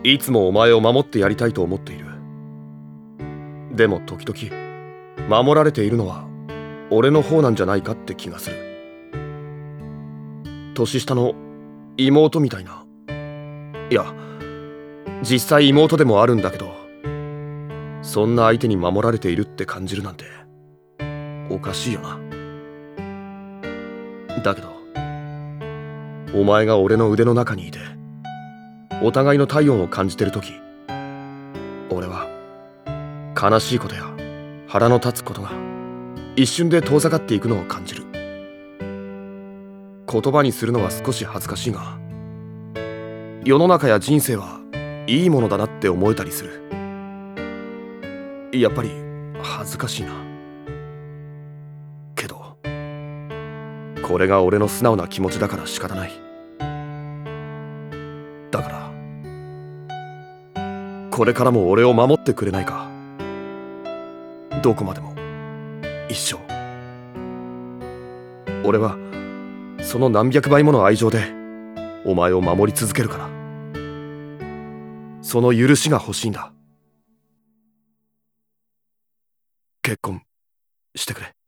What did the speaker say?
いつもお前を守ってやりたいと思っている。でも時々守られているのは俺の方なんじゃないかって気がする。年下の妹みたいな。いや、実際妹でもあるんだけど、そんな相手に守られているって感じるなんておかしいよな。だけどお前が俺の腕の中にいてお互いの体温を感じてる時、俺は悲しいことや腹の立つことが一瞬で遠ざかっていくのを感じる。言葉にするのは少し恥ずかしいが、世の中や人生はいいものだなって思えたりする。やっぱり恥ずかしいな。けどこれが俺の素直な気持ちだから仕方ない。だからこれからも俺を守ってくれないか。どこまでも、一生。俺はその何百倍もの愛情でお前を守り続けるから。その許しが欲しいんだ。結婚してくれ。